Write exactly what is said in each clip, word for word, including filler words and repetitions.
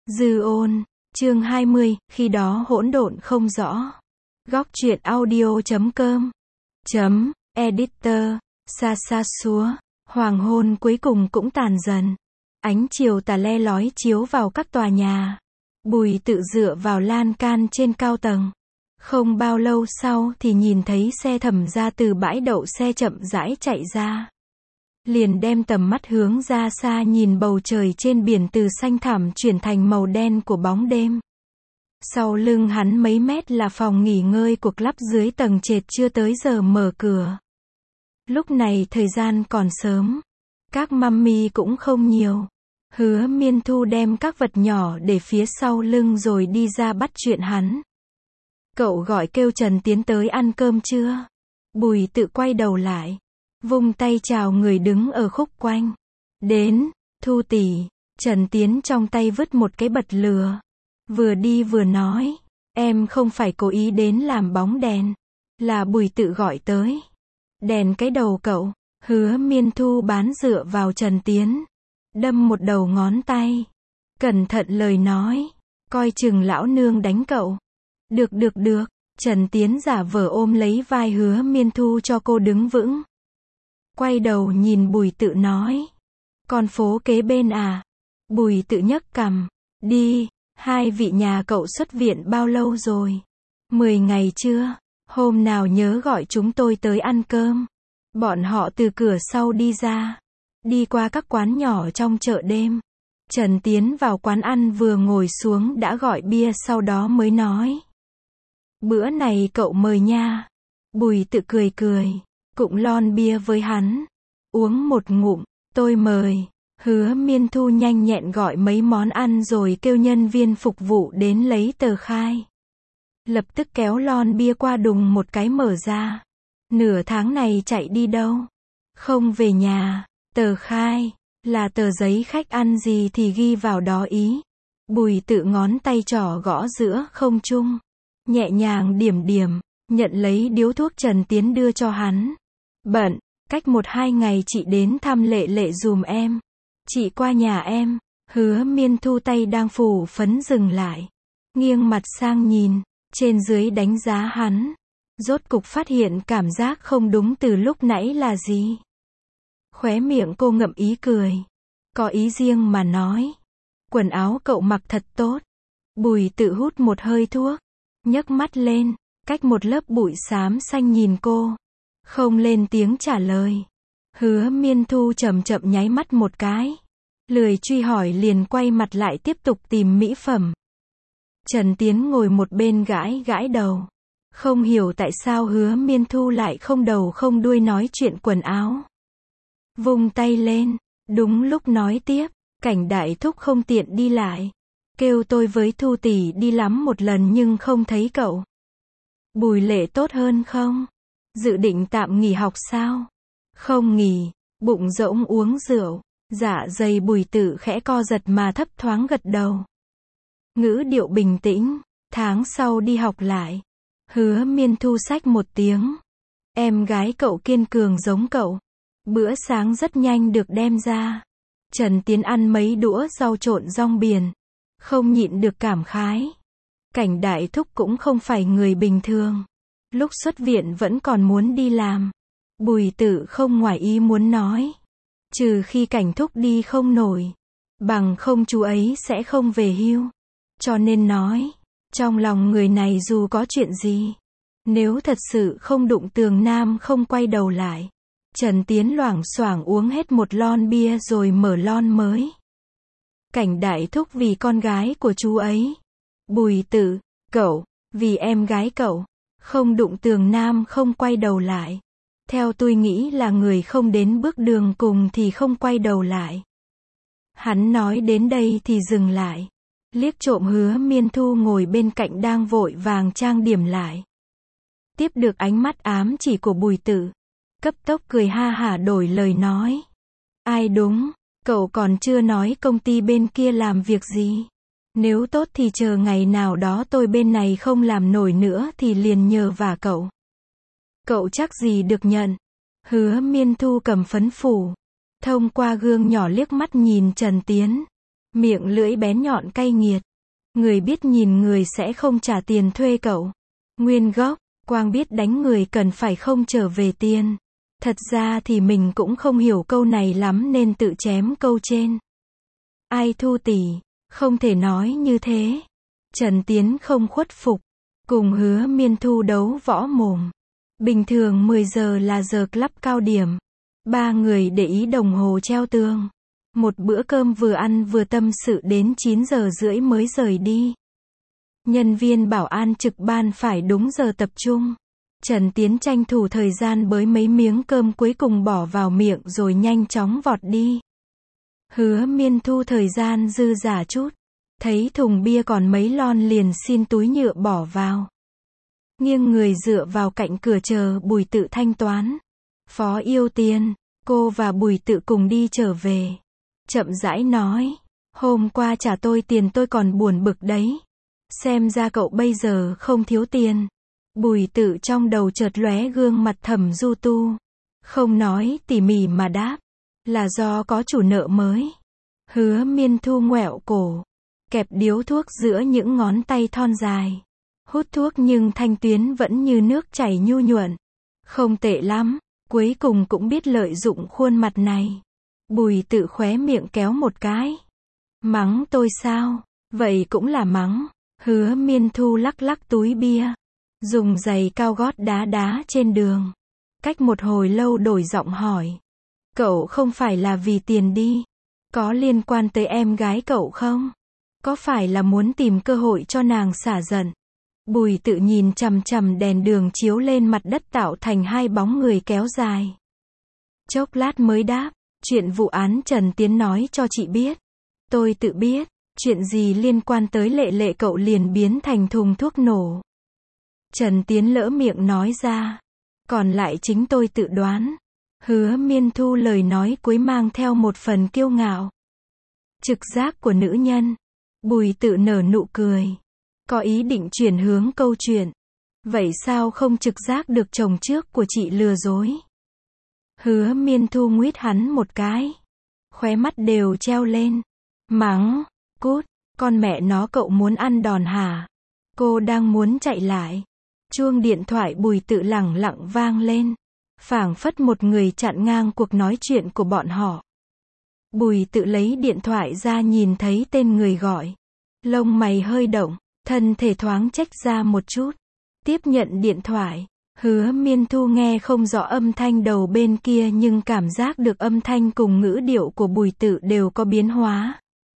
Dư ôn, chương hai mươi, khi đó hỗn độn không rõ. Góc truyện audio chấm com chấm editor, xa xa xúa, hoàng hôn cuối cùng cũng tàn dần. Ánh chiều tà le lói chiếu vào các tòa nhà. Bùi tự dựa vào lan can trên cao tầng. Không bao lâu sau thì nhìn thấy xe thẩm ra từ bãi đậu xe chậm rãi chạy ra. Liền đem tầm mắt hướng ra xa nhìn bầu trời trên biển từ xanh thẳm chuyển thành màu đen của bóng đêm. Sau lưng hắn mấy mét là phòng nghỉ ngơi của club dưới tầng trệt chưa tới giờ mở cửa. Lúc này thời gian còn sớm. Các mummy cũng không nhiều. Hứa Miên Thu đem các vật nhỏ để phía sau lưng rồi đi ra bắt chuyện hắn. Cậu gọi kêu Trần Tiến tới ăn cơm chưa? Bùi tự quay đầu lại. Vung tay chào người đứng ở khúc quanh. Đến, Thu tỷ. Trần Tiến trong tay vứt một cái bật lửa. Vừa đi vừa nói. Em không phải cố ý đến làm bóng đèn. Là Bùi tự gọi tới. Đèn cái đầu cậu. Hứa Miên Thu bán dựa vào Trần Tiến. Đâm một đầu ngón tay. Cẩn thận lời nói. Coi chừng lão nương đánh cậu. Được được được. Trần Tiến giả vờ ôm lấy vai Hứa Miên Thu cho cô đứng vững. Quay đầu nhìn Bùi tự nói. Con phố kế bên à? Bùi tự nhấc cằm. Đi, hai vị nhà cậu xuất viện bao lâu rồi? Mười ngày chưa? Hôm nào nhớ gọi chúng tôi tới ăn cơm. Bọn họ từ cửa sau đi ra. Đi qua các quán nhỏ trong chợ đêm. Trần Tiến vào quán ăn vừa ngồi xuống đã gọi bia sau đó mới nói. Bữa này cậu mời nha. Bùi tự cười cười. Cũng lon bia với hắn. Uống một ngụm, tôi mời. Hứa Miên Thu nhanh nhẹn gọi mấy món ăn rồi kêu nhân viên phục vụ đến lấy tờ khai. Lập tức kéo lon bia qua đùng một cái mở ra. Nửa tháng này chạy đi đâu? Không về nhà. Tờ khai, là tờ giấy khách ăn gì thì ghi vào đó ý. Bùi tự ngón tay trỏ gõ giữa không trung. Nhẹ nhàng điểm điểm, nhận lấy điếu thuốc Trần Tiến đưa cho hắn. Bận, cách một hai ngày chị đến thăm Lệ Lệ dùm em. Chị qua nhà em. Hứa Miên Thu tay đang phủ phấn dừng lại. Nghiêng mặt sang nhìn, trên dưới đánh giá hắn. Rốt cục phát hiện cảm giác không đúng từ lúc nãy là gì. Khóe miệng cô ngậm ý cười. Có ý riêng mà nói. Quần áo cậu mặc thật tốt. Bùi tự hút một hơi thuốc. Nhấc mắt lên, cách một lớp bụi xám xanh nhìn cô. Không lên tiếng trả lời. Hứa Miên Thu chậm chậm nháy mắt một cái. Lười truy hỏi liền quay mặt lại tiếp tục tìm mỹ phẩm. Trần Tiến ngồi một bên gãi gãi đầu. Không hiểu tại sao Hứa Miên Thu lại không đầu không đuôi nói chuyện quần áo. Vung tay lên. Đúng lúc nói tiếp. Cảnh đại thúc không tiện đi lại. Kêu tôi với Thu tỷ đi lắm một lần nhưng không thấy cậu. Bùi Lệ tốt hơn không? Dự định tạm nghỉ học sao? Không nghỉ. Bụng rỗng uống rượu. Dạ dày Bùi tự khẽ co giật mà thấp thoáng gật đầu. Ngữ điệu bình tĩnh. Tháng sau đi học lại. Hứa Miên Thu xách một tiếng. Em gái cậu kiên cường giống cậu. Bữa sáng rất nhanh được đem ra. Trần Tiến ăn mấy đũa rau trộn rong biển. Không nhịn được cảm khái. Cảnh đại thúc cũng không phải người bình thường. Lúc xuất viện vẫn còn muốn đi làm. Bùi tự không ngoài ý muốn nói. Trừ khi cảnh thúc đi không nổi. Bằng không chú ấy sẽ không về hưu. Cho nên nói. Trong lòng người này dù có chuyện gì. Nếu thật sự không đụng tường nam không quay đầu lại. Trần Tiến loảng xoảng uống hết một lon bia rồi mở lon mới. Cảnh đại thúc vì con gái của chú ấy. Bùi tự, cậu, vì em gái cậu. Không đụng tường nam không quay đầu lại. Theo tôi nghĩ là người không đến bước đường cùng thì không quay đầu lại. Hắn nói đến đây thì dừng lại. Liếc trộm Hứa Miên Thu ngồi bên cạnh đang vội vàng trang điểm lại. Tiếp được ánh mắt ám chỉ của Bùi tự. Cấp tốc cười ha hả đổi lời nói. Ai đúng, cậu còn chưa nói công ty bên kia làm việc gì. Nếu tốt thì chờ ngày nào đó tôi bên này không làm nổi nữa thì liền nhờ vả cậu. Cậu chắc gì được nhận. Hứa Miên Thu cầm phấn phủ. Thông qua gương nhỏ liếc mắt nhìn Trần Tiến. Miệng lưỡi bén nhọn cay nghiệt. Người biết nhìn người sẽ không trả tiền thuê cậu. Nguyên gốc, Quang biết đánh người cần phải không trở về tiền. Thật ra thì mình cũng không hiểu câu này lắm nên tự chém câu trên. Ai Thu tỷ, không thể nói như thế. Trần Tiến không khuất phục. Cùng Hứa Miên Thu đấu võ mồm. Bình thường mười giờ là giờ club cao điểm. Ba người để ý đồng hồ treo tường. Một bữa cơm vừa ăn vừa tâm sự đến chín giờ rưỡi mới rời đi. Nhân viên bảo an trực ban phải đúng giờ tập trung. Trần Tiến tranh thủ thời gian bới mấy miếng cơm cuối cùng bỏ vào miệng rồi nhanh chóng vọt đi. Hứa Miên Thu thời gian dư dả chút. Thấy thùng bia còn mấy lon liền xin túi nhựa bỏ vào. Nghiêng người dựa vào cạnh cửa chờ Bùi Tự thanh toán. Phó yêu tiền, cô và Bùi Tự cùng đi trở về. Chậm rãi nói, hôm qua trả tôi tiền tôi còn buồn bực đấy. Xem ra cậu bây giờ không thiếu tiền. Bùi Tự trong đầu chợt lóe gương mặt Thẩm Du Tu. Không nói tỉ mỉ mà đáp, là do có chủ nợ mới. Hứa Miên Thu ngoẹo cổ, kẹp điếu thuốc giữa những ngón tay thon dài. Hút thuốc nhưng thanh tuyến vẫn như nước chảy nhu nhuận. Không tệ lắm, cuối cùng cũng biết lợi dụng khuôn mặt này. Bùi Tự khóe miệng kéo một cái. Mắng tôi sao? Vậy cũng là mắng. Hứa Miên Thu lắc lắc túi bia. Dùng giày cao gót đá đá trên đường. Cách một hồi lâu đổi giọng hỏi. Cậu không phải là vì tiền đi. Có liên quan tới em gái cậu không? Có phải là muốn tìm cơ hội cho nàng xả giận? Bùi Tự nhìn chằm chằm đèn đường chiếu lên mặt đất tạo thành hai bóng người kéo dài. Chốc lát mới đáp, chuyện vụ án Trần Tiến nói cho chị biết. Tôi tự biết, chuyện gì liên quan tới Lệ Lệ cậu liền biến thành thùng thuốc nổ. Trần Tiến lỡ miệng nói ra, còn lại chính tôi tự đoán. Hứa Miên Thu lời nói cuối mang theo một phần kiêu ngạo. Trực giác của nữ nhân. Bùi Tự nở nụ cười. Có ý định chuyển hướng câu chuyện. Vậy sao không trực giác được chồng trước của chị lừa dối? Hứa Miên Thu nguýt hắn một cái. Khóe mắt đều treo lên. Mắng, cút, con mẹ nó cậu muốn ăn đòn hả? Cô đang muốn chạy lại. Chuông điện thoại Bùi Tự lẳng lặng vang lên. Phảng phất một người chặn ngang cuộc nói chuyện của bọn họ. Bùi Tự lấy điện thoại ra nhìn thấy tên người gọi. Lông mày hơi động, thân thể thoáng chếch ra một chút. Tiếp nhận điện thoại. Hứa Miên Thu nghe không rõ âm thanh đầu bên kia nhưng cảm giác được âm thanh cùng ngữ điệu của Bùi Tự đều có biến hóa.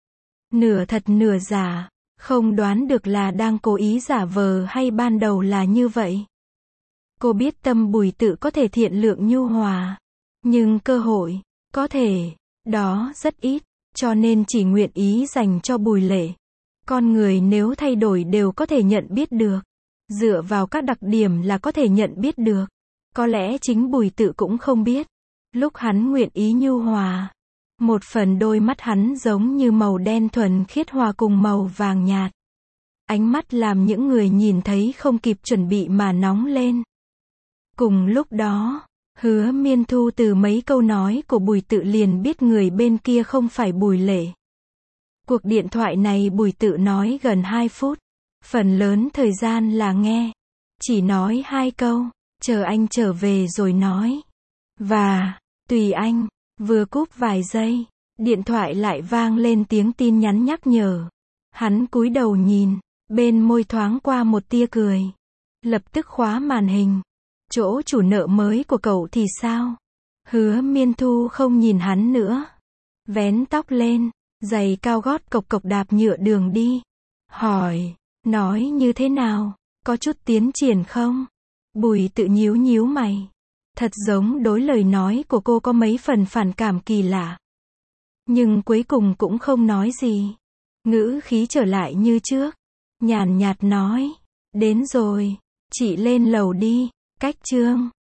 Nửa thật nửa giả, không đoán được là đang cố ý giả vờ hay ban đầu là như vậy. Cô biết tâm Bùi Tự có thể thiện lượng nhu hòa, nhưng cơ hội, có thể, đó rất ít, cho nên chỉ nguyện ý dành cho Bùi Lệ. Con người nếu thay đổi đều có thể nhận biết được. Dựa vào các đặc điểm là có thể nhận biết được. Có lẽ chính Bùi Tự cũng không biết. Lúc hắn nguyện ý nhu hòa, một phần đôi mắt hắn giống như màu đen thuần khiết hòa cùng màu vàng nhạt. Ánh mắt làm những người nhìn thấy không kịp chuẩn bị mà nóng lên. Cùng lúc đó, Hứa Miên Thu từ mấy câu nói của Bùi Tự liền biết người bên kia không phải Bùi Lệ. Cuộc điện thoại này Bùi Tự nói gần hai phút. Phần lớn thời gian là nghe. Chỉ nói hai câu, chờ anh trở về rồi nói. Và, tùy anh, vừa cúp vài giây, điện thoại lại vang lên tiếng tin nhắn nhắc nhở. Hắn cúi đầu nhìn, bên môi thoáng qua một tia cười. Lập tức khóa màn hình. Chỗ chủ nợ mới của cậu thì sao? Hứa Miên Thu không nhìn hắn nữa. Vén tóc lên, giày cao gót cộc cộc đạp nhựa đường đi. Hỏi, nói như thế nào? Có chút tiến triển không? Bùi Tự nhíu nhíu mày. Thật giống đối lời nói của cô có mấy phần phản cảm kỳ lạ. Nhưng cuối cùng cũng không nói gì. Ngữ khí trở lại như trước. Nhàn nhạt nói, đến rồi, chị lên lầu đi, cách Trương.